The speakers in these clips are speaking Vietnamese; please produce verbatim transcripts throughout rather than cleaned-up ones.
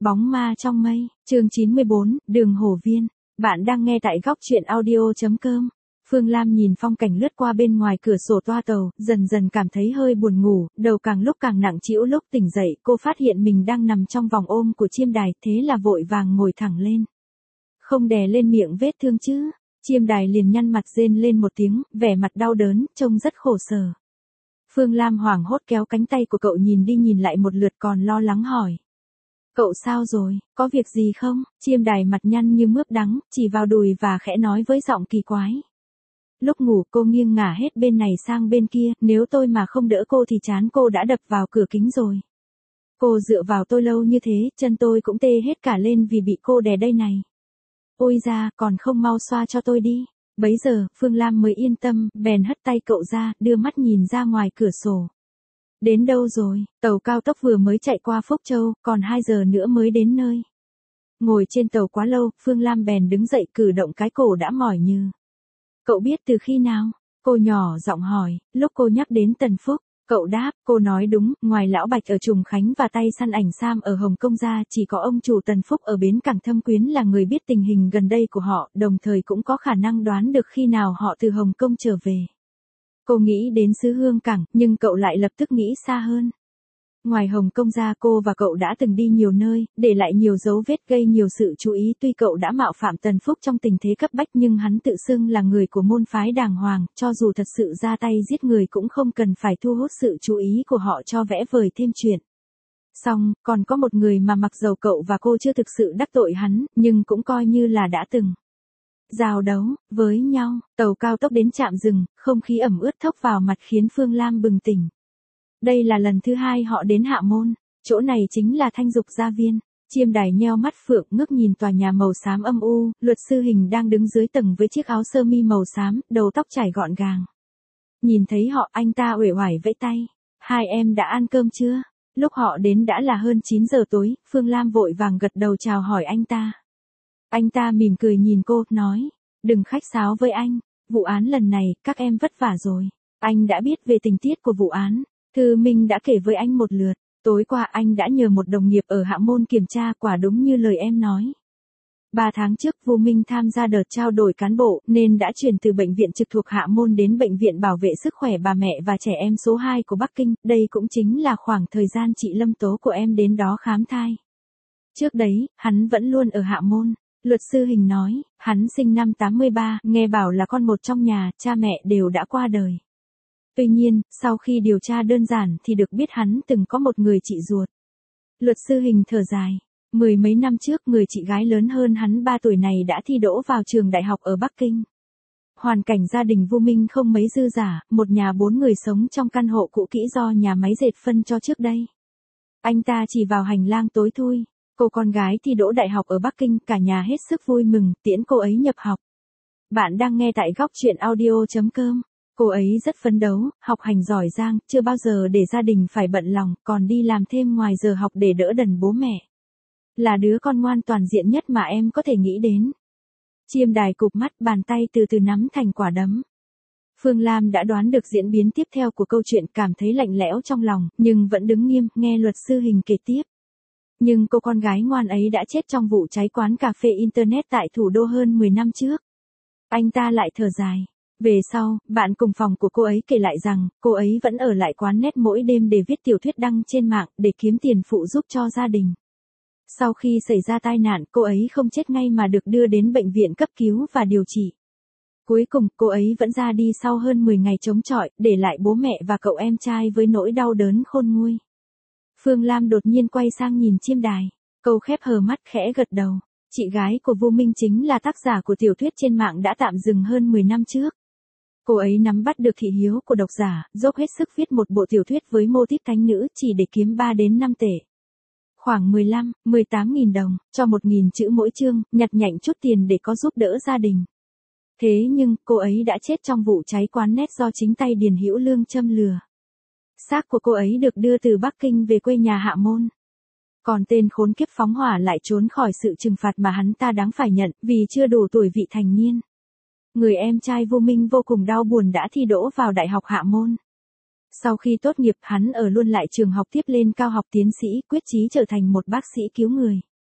Bóng ma trong mây, chương chín mươi bốn, Đường Hổ Viên. Bạn đang nghe tại góc truyện audio chấm com. Phương Lam nhìn phong cảnh lướt qua bên ngoài cửa sổ toa tàu, dần dần cảm thấy hơi buồn ngủ, đầu càng lúc càng nặng trĩu. Lúc tỉnh dậy, cô phát hiện mình đang nằm trong vòng ôm của chiêm đài, thế là vội vàng ngồi thẳng lên. Không đè lên miệng vết thương chứ? Chiêm đài liền nhăn mặt rên lên một tiếng, vẻ mặt đau đớn, trông rất khổ sở. Phương Lam hoảng hốt kéo cánh tay của cậu nhìn đi nhìn lại một lượt còn lo lắng hỏi. Cậu sao rồi, có việc gì không? Chiêm đài mặt nhăn như mướp đắng, chỉ vào đùi và khẽ nói với giọng kỳ quái. Lúc ngủ cô nghiêng ngả hết bên này sang bên kia, nếu tôi mà không đỡ cô thì trán cô đã đập vào cửa kính rồi. Cô dựa vào tôi lâu như thế, chân tôi cũng tê hết cả lên vì bị cô đè đây này. Ôi da, còn không mau xoa cho tôi đi. Bấy giờ, Phương Lam mới yên tâm, bèn hất tay cậu ra, đưa mắt nhìn ra ngoài cửa sổ. Đến đâu rồi? Tàu cao tốc vừa mới chạy qua Phúc Châu, còn hai giờ nữa mới đến nơi. Ngồi trên tàu quá lâu, Phương Lam bèn đứng dậy cử động cái cổ đã mỏi như. Cậu biết từ khi nào? Cô nhỏ giọng hỏi, lúc cô nhắc đến Tần Phúc. Cậu đáp, cô nói đúng, ngoài Lão Bạch ở Trùng Khánh và tay săn ảnh Sam ở Hồng Kông ra, chỉ có ông chủ Tần Phúc ở bến cảng Thâm Quyến là người biết tình hình gần đây của họ, đồng thời cũng có khả năng đoán được khi nào họ từ Hồng Kông trở về. Cô nghĩ đến xứ Hương Cảng, nhưng cậu lại lập tức nghĩ xa hơn. Ngoài Hồng Kông ra, cô và cậu đã từng đi nhiều nơi, để lại nhiều dấu vết gây nhiều sự chú ý. Tuy cậu đã mạo phạm Tần Phúc trong tình thế cấp bách nhưng hắn tự xưng là người của môn phái đàng hoàng, cho dù thật sự ra tay giết người cũng không cần phải thu hút sự chú ý của họ cho vẽ vời thêm chuyện. Xong, còn có một người mà mặc dầu cậu và cô chưa thực sự đắc tội hắn, nhưng cũng coi như là đã từng giao đấu với nhau. Tàu cao tốc đến trạm dừng, không khí ẩm ướt thốc vào mặt khiến Phương Lam bừng tỉnh. Đây là lần thứ hai họ đến Hạ Môn, chỗ này chính là Thanh Dục Gia Viên. Chiêm đài nheo mắt phượng ngước nhìn tòa nhà màu xám âm u, luật sư Hình đang đứng dưới tầng với chiếc áo sơ mi màu xám, đầu tóc chải gọn gàng. Nhìn thấy họ, anh ta uể oải vẫy tay. Hai em đã ăn cơm chưa? Lúc họ đến đã là hơn chín giờ tối, Phương Lam vội vàng gật đầu chào hỏi anh ta. Anh ta mỉm cười nhìn cô, nói, đừng khách sáo với anh, vụ án lần này, các em vất vả rồi. Anh đã biết về tình tiết của vụ án. Thư Minh đã kể với anh một lượt, tối qua anh đã nhờ một đồng nghiệp ở Hạ Môn kiểm tra, quả đúng như lời em nói. Ba tháng trước Vu Minh tham gia đợt trao đổi cán bộ nên đã chuyển từ bệnh viện trực thuộc Hạ Môn đến bệnh viện bảo vệ sức khỏe bà mẹ và trẻ em số hai của Bắc Kinh, đây cũng chính là khoảng thời gian chị Lâm Tố của em đến đó khám thai. Trước đấy, hắn vẫn luôn ở Hạ Môn. Luật sư Hình nói, hắn sinh năm tám mươi ba, nghe bảo là con một trong nhà, cha mẹ đều đã qua đời. Tuy nhiên, sau khi điều tra đơn giản thì được biết hắn từng có một người chị ruột. Luật sư Hình thở dài. Mười mấy năm trước người chị gái lớn hơn hắn ba tuổi này đã thi đỗ vào trường đại học ở Bắc Kinh. Hoàn cảnh gia đình Vu Minh không mấy dư dả, một nhà bốn người sống trong căn hộ cũ kỹ do nhà máy dệt phân cho trước đây. Anh ta chỉ vào hành lang tối thui. Cô con gái thi đỗ đại học ở Bắc Kinh, cả nhà hết sức vui mừng, tiễn cô ấy nhập học. Bạn đang nghe tại góc truyện audio chấm com. Cô ấy rất phấn đấu, học hành giỏi giang, chưa bao giờ để gia đình phải bận lòng, còn đi làm thêm ngoài giờ học để đỡ đần bố mẹ. Là đứa con ngoan toàn diện nhất mà em có thể nghĩ đến. Chiêm đài cụp mắt, bàn tay từ từ nắm thành quả đấm. Phương Lam đã đoán được diễn biến tiếp theo của câu chuyện, cảm thấy lạnh lẽo trong lòng, nhưng vẫn đứng nghiêm, nghe luật sư Hình kể tiếp. Nhưng cô con gái ngoan ấy đã chết trong vụ cháy quán cà phê Internet tại thủ đô hơn mười năm trước. Anh ta lại thở dài. Về sau, bạn cùng phòng của cô ấy kể lại rằng, cô ấy vẫn ở lại quán net mỗi đêm để viết tiểu thuyết đăng trên mạng, để kiếm tiền phụ giúp cho gia đình. Sau khi xảy ra tai nạn, cô ấy không chết ngay mà được đưa đến bệnh viện cấp cứu và điều trị. Cuối cùng, cô ấy vẫn ra đi sau hơn mười ngày chống chọi, để lại bố mẹ và cậu em trai với nỗi đau đớn khôn nguôi. Phương Lam đột nhiên quay sang nhìn chiêm đài. Câu khép hờ mắt khẽ gật đầu. Chị gái của Vu Minh chính là tác giả của tiểu thuyết trên mạng đã tạm dừng hơn mười năm trước. Cô ấy nắm bắt được thị hiếu của độc giả, dốc hết sức viết một bộ tiểu thuyết với mô típ thánh nữ chỉ để kiếm ba đến năm tệ. Khoảng mười lăm, mười tám nghìn đồng, cho một nghìn chữ mỗi chương, nhặt nhạnh chút tiền để có giúp đỡ gia đình. Thế nhưng, cô ấy đã chết trong vụ cháy quán net do chính tay Điền Hữu Lương châm lừa. Xác của cô ấy được đưa từ Bắc Kinh về quê nhà Hạ Môn. Còn tên khốn kiếp phóng hỏa lại trốn khỏi sự trừng phạt mà hắn ta đáng phải nhận, vì chưa đủ tuổi vị thành niên. Người em trai Vu Minh vô cùng đau buồn đã thi đỗ vào Đại học Hạ Môn. Sau khi tốt nghiệp, hắn ở luôn lại trường học tiếp lên cao học tiến sĩ, quyết chí trở thành một bác sĩ cứu người.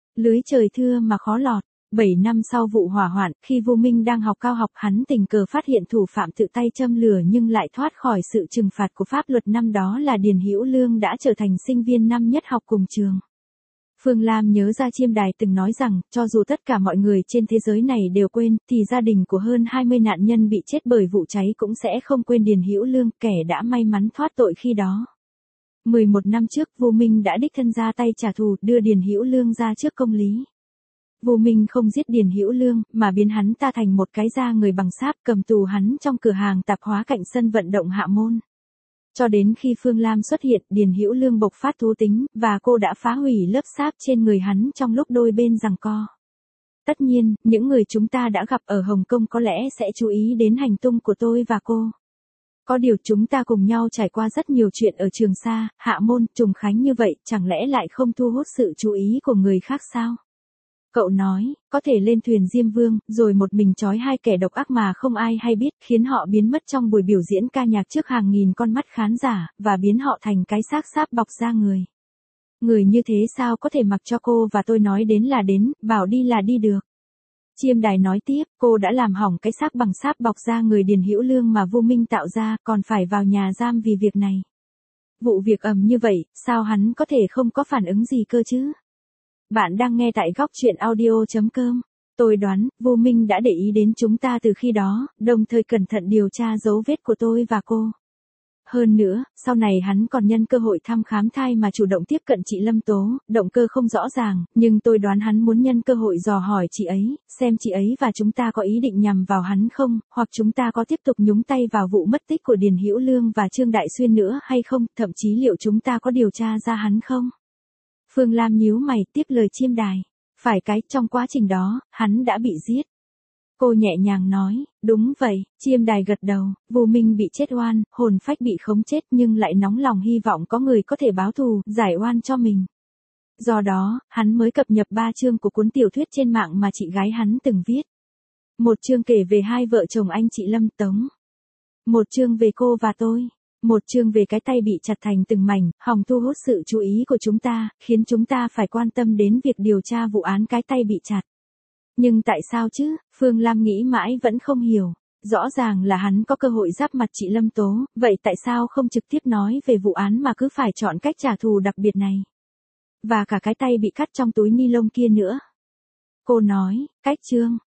Lưới trời thưa mà khó lọt. Bảy năm sau vụ hỏa hoạn, khi Vu Minh đang học cao học, hắn tình cờ phát hiện thủ phạm tự tay châm lửa nhưng lại thoát khỏi sự trừng phạt của pháp luật. Năm đó là Điền Hữu Lương đã trở thành sinh viên năm nhất học cùng trường. Phương Lam nhớ ra Chiêm Đài từng nói rằng, cho dù tất cả mọi người trên thế giới này đều quên, thì gia đình của hơn hai mươi nạn nhân bị chết bởi vụ cháy cũng sẽ không quên Điền Hữu Lương, kẻ đã may mắn thoát tội khi đó. mười một năm trước, Vu Minh đã đích thân ra tay trả thù, đưa Điền Hữu Lương ra trước công lý. Vu Minh không giết Điền Hữu Lương, mà biến hắn ta thành một cái da người bằng sáp, cầm tù hắn trong cửa hàng tạp hóa cạnh sân vận động Hạ Môn. Cho đến khi Phương Lam xuất hiện, Điền Hữu Lương bộc phát thú tính, và cô đã phá hủy lớp sáp trên người hắn trong lúc đôi bên giằng co. Tất nhiên, những người chúng ta đã gặp ở Hồng Kông có lẽ sẽ chú ý đến hành tung của tôi và cô. Có điều chúng ta cùng nhau trải qua rất nhiều chuyện ở Trường Sa, Hạ Môn, Trùng Khánh như vậy, chẳng lẽ lại không thu hút sự chú ý của người khác sao? Cậu nói, có thể lên thuyền Diêm Vương, rồi một mình trói hai kẻ độc ác mà không ai hay biết, khiến họ biến mất trong buổi biểu diễn ca nhạc trước hàng nghìn con mắt khán giả, và biến họ thành cái xác sáp bọc da người. Người như thế sao có thể mặc cho cô và tôi nói đến là đến, bảo đi là đi được. Chiêm Đài nói tiếp, cô đã làm hỏng cái xác bằng sáp bọc da người Điền Hữu Lương mà Vu Minh tạo ra, còn phải vào nhà giam vì việc này. Vụ việc ầm như vậy, sao hắn có thể không có phản ứng gì cơ chứ? Bạn đang nghe tại góc truyện audio chấm com. Tôi đoán, Vu Minh đã để ý đến chúng ta từ khi đó, đồng thời cẩn thận điều tra dấu vết của tôi và cô. Hơn nữa, sau này hắn còn nhân cơ hội thăm khám thai mà chủ động tiếp cận chị Lâm Tố, động cơ không rõ ràng, nhưng tôi đoán hắn muốn nhân cơ hội dò hỏi chị ấy, xem chị ấy và chúng ta có ý định nhằm vào hắn không, hoặc chúng ta có tiếp tục nhúng tay vào vụ mất tích của Điền Hữu Lương và Trương Đại Xuyên nữa hay không, thậm chí liệu chúng ta có điều tra ra hắn không? Phương Lam nhíu mày tiếp lời Chiêm Đài. Phải cái, trong quá trình đó, hắn đã bị giết. Cô nhẹ nhàng nói, đúng vậy, Chiêm Đài gật đầu, Vu Minh bị chết oan, hồn phách bị khống chết nhưng lại nóng lòng hy vọng có người có thể báo thù, giải oan cho mình. Do đó, hắn mới cập nhật ba chương của cuốn tiểu thuyết trên mạng mà chị gái hắn từng viết. Một chương kể về hai vợ chồng anh chị Lâm Tống. Một chương về cô và tôi. Một chương về cái tay bị chặt thành từng mảnh, hòng thu hút sự chú ý của chúng ta, khiến chúng ta phải quan tâm đến việc điều tra vụ án cái tay bị chặt. Nhưng tại sao chứ, Phương Lam nghĩ mãi vẫn không hiểu. Rõ ràng là hắn có cơ hội giáp mặt chị Lâm Tố, vậy tại sao không trực tiếp nói về vụ án mà cứ phải chọn cách trả thù đặc biệt này? Và cả cái tay bị cắt trong túi ni lông kia nữa. Cô nói, cách chương.